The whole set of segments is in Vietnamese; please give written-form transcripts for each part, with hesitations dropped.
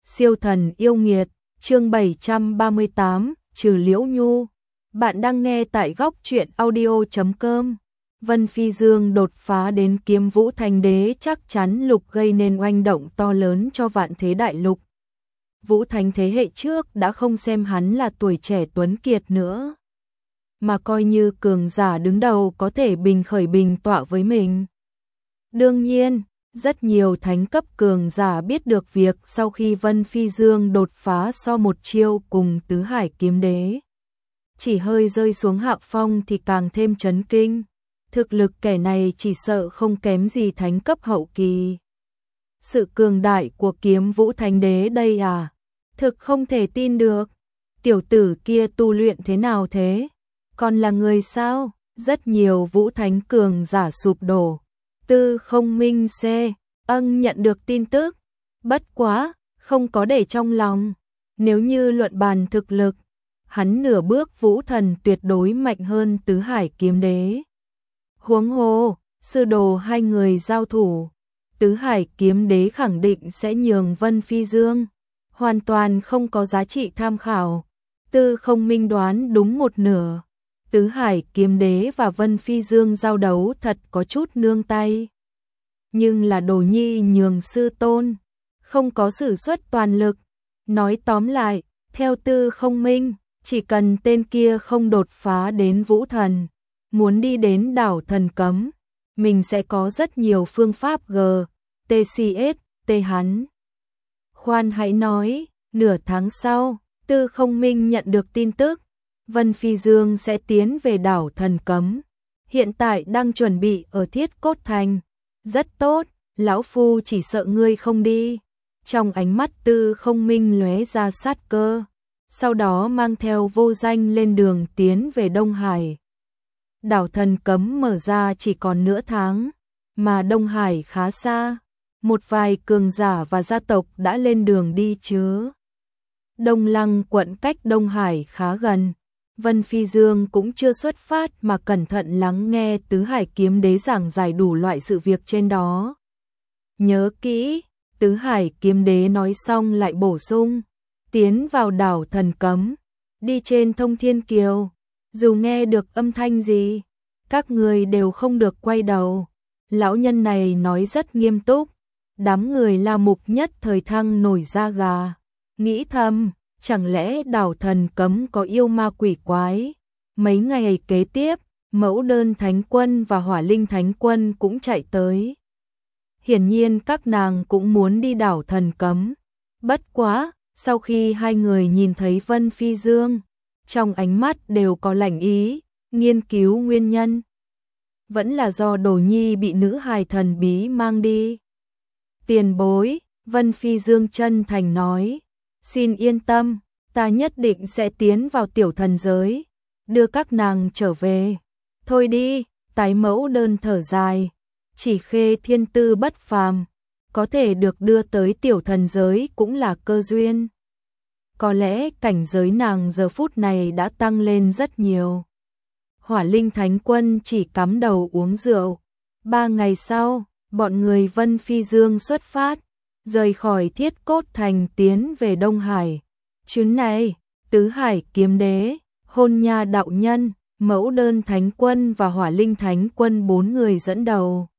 Siêu thần yêu nghiệt, chương 738, trừ Liễu Nhu. Bạn đang nghe tại góc truyện audio.com. Vân Phi Dương đột phá đến kiếm vũ thành đế chắc chắn lục gây nên oanh động to lớn cho vạn thế đại lục. Vũ Thánh thế hệ trước đã không xem hắn là tuổi trẻ tuấn kiệt nữa, mà coi như cường giả đứng đầu có thể bình khởi bình tọa với mình. Đương nhiên, rất nhiều thánh cấp cường giả biết được việc sau khi Vân Phi Dương đột phá so một chiêu cùng Tứ Hải Kiếm Đế, chỉ hơi rơi xuống hạ phong thì càng thêm chấn kinh. Thực lực kẻ này chỉ sợ không kém gì thánh cấp hậu kỳ. Sự cường đại của Kiếm Vũ Thánh Đế đây à? Thực không thể tin được. Tiểu tử kia tu luyện thế nào thế? Còn là người sao? Rất nhiều vũ thánh cường giả sụp đổ. Tư Không Minh C. Nhận được tin tức. Bất quá, không có để trong lòng. Nếu như luận bàn thực lực, hắn nửa bước vũ thần tuyệt đối mạnh hơn Tứ Hải Kiếm Đế. Huống hồ, sư đồ hai người giao thủ, Tứ Hải Kiếm Đế khẳng định sẽ nhường Vân Phi Dương, hoàn toàn không có giá trị tham khảo. Tư Không Minh đoán đúng một nửa. Tứ Hải Kiếm Đế và Vân Phi Dương giao đấu thật có chút nương tay. Nhưng là Đồ Nhi nhường sư tôn, không có sử xuất toàn lực. Nói tóm lại, theo Tư Không Minh, chỉ cần tên kia không đột phá đến vũ thần, muốn đi đến đảo thần cấm, mình sẽ có rất nhiều phương pháp TCS hắn. Khoan hãy nói, nửa tháng sau, Tư Không Minh nhận được tin tức, Vân Phi Dương sẽ tiến về đảo thần cấm. Hiện tại đang chuẩn bị ở Thiết Cốt Thành. Rất tốt, lão phu chỉ sợ ngươi không đi. Trong ánh mắt Tư Không Minh lóe ra sát cơ, sau đó mang theo Vô Danh lên đường tiến về Đông Hải. Đảo thần cấm mở ra chỉ còn nửa tháng, mà Đông Hải khá xa. Một vài cường giả và gia tộc đã lên đường đi chứ. Đông Lăng quận cách Đông Hải khá gần. Vân Phi Dương cũng chưa xuất phát mà cẩn thận lắng nghe Tứ Hải Kiếm Đế giảng giải đủ loại sự việc trên đó. Nhớ kỹ, Tứ Hải Kiếm Đế nói xong lại bổ sung, tiến vào đảo thần cấm, đi trên Thông Thiên Kiều, dù nghe được âm thanh gì, các người đều không được quay đầu. Lão nhân này nói rất nghiêm túc, đám người La Mục nhất thời thăng nổi da gà, nghĩ thầm, chẳng lẽ đảo thần cấm có yêu ma quỷ quái. Mấy ngày kế tiếp, Mẫu Đơn Thánh Quân và Hỏa Linh Thánh Quân cũng chạy tới. Hiển nhiên các nàng cũng muốn đi đảo thần cấm. Bất quá, sau khi hai người nhìn thấy Vân Phi Dương, trong ánh mắt đều có lạnh ý, nghiên cứu nguyên nhân. Vẫn là do Đồ Nhi bị nữ hài thần bí mang đi. Tiền bối, Vân Phi Dương chân thành nói, xin yên tâm, ta nhất định sẽ tiến vào tiểu thần giới, đưa các nàng trở về. Thôi đi, Tái Mẫu Đơn thở dài, chỉ Khê thiên tư bất phàm, có thể được đưa tới tiểu thần giới cũng là cơ duyên. Có lẽ cảnh giới nàng giờ phút này đã tăng lên rất nhiều. Hỏa Linh Thánh Quân chỉ cắm đầu uống rượu. 3 ngày sau, bọn người Vân Phi Dương xuất phát, rời khỏi Thiết Cốt Thành tiến về Đông Hải. Chuyến này, Tứ Hải Kiếm Đế, Hôn Nha Đạo Nhân, Mẫu Đơn Thánh Quân và Hỏa Linh Thánh Quân 4 người dẫn đầu.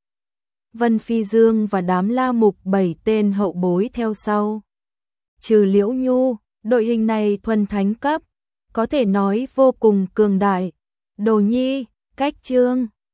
Vân Phi Dương và đám La Mục 7 tên hậu bối theo sau. Trừ Liễu Nhu, đội hình này thuần thánh cấp, có thể nói vô cùng cường đại. Đồ Nhi, cách chương